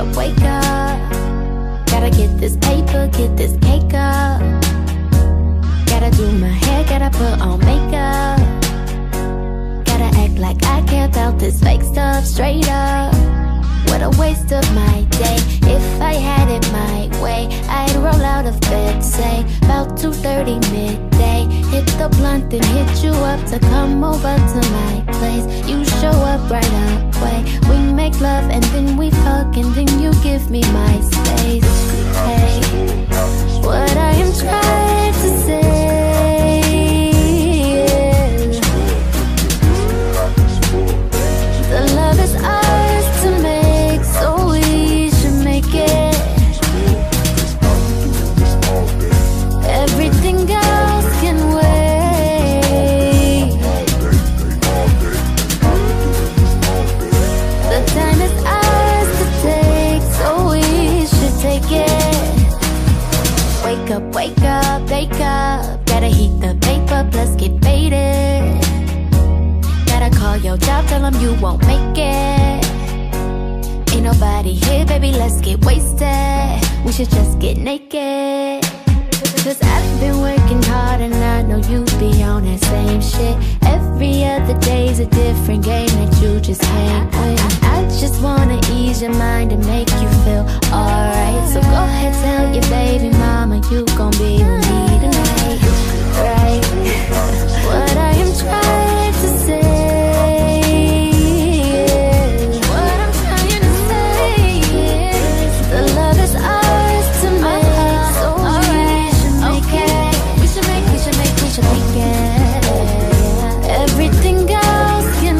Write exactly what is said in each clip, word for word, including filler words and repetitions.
up, wake up. Gotta get this paper, get this cake up. Gotta do my hair, gotta put on makeup. Gotta act like I care about this fake stuff, straight up. What a waste of my day. If I had it my way, I'd roll out of bed, say about two thirty midday. Hit the blunt and hit you up to come over to my place. You show up right away. We make love and then we fuck and then you give me my space. Hey, what I am trying to say is the love is ours to make, so we should make it. Everything else can wait. The time is ours to take, so we should take it. Wake up, wake up, wake up. Gotta heat the paper, plus get faded. Gotta call your job, tell them you won't make it. Ain't nobody here, baby, let's get wasted. We should just get naked. Cause I've been working hard and I know you be on that same shit. Every other day's a different game that you just can't win. I just wanna ease your mind and make you feel alright. So go ahead, tell your baby mama you gon' be with me tonight, right? What I am trying to say is, what I'm trying to say is, the love is ours to make, so we should make it. We should make, we should make, we should make it. Everything else can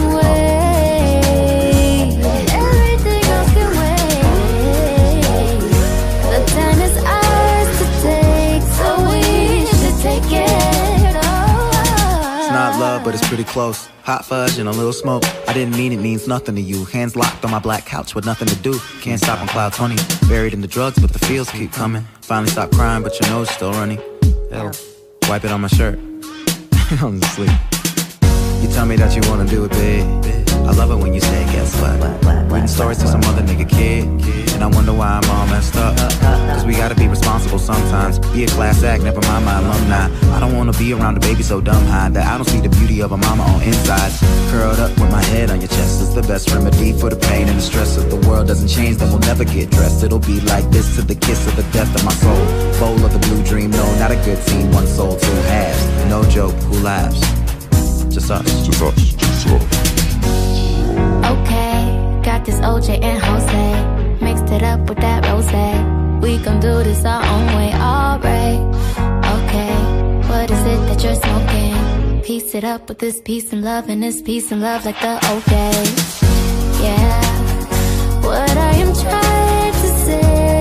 wait. Everything else can wait. The time is ours to take, so we should take it. It's not love, but it's pretty close. Hot fudge and a little smoke. I didn't mean it, means nothing to you. Hands locked on my black couch with nothing to do. Can't stop on cloud twenty. Buried in the drugs, but the feels keep coming. Finally stopped crying, but your nose still running. Hell, wipe it on my shirt. I'm asleep. You tell me that you wanna do it big. I love it when you say, guess what? Reading stories to some other nigga kid. And I wonder why I'm all messed up. Cause we gotta be responsible sometimes. Be a class act, never mind my alumni. I don't wanna be around a baby so dumb high that I don't see the beauty of a mama on inside. Curled up with my head on your chest is the best remedy for the pain and the stress. If the world doesn't change, then we'll never get dressed. It'll be like this to the kiss of the death of my soul. Bowl of the blue dream, no, not a good scene. One soul, two halves. No joke, who laughs? Just us. Just us. Just us. Okay, got this O J and Jose. Mixed it up with that rosé. We gon' do this our own way, alright. Okay, what is it that you're smoking? Piece it up with this peace and love, and this peace and love like the old days. Yeah, what I am trying to say.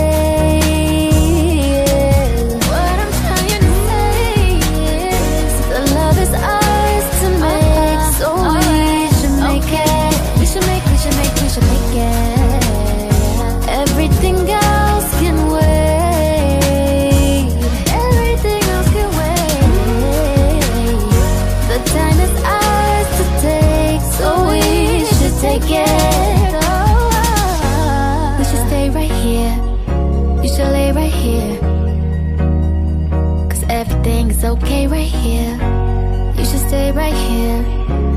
Everything else can wait. Everything else can wait. The time is ours to take, so we should take it. We should stay right here. You should lay right here. Cause everything is okay right here. You should stay right here.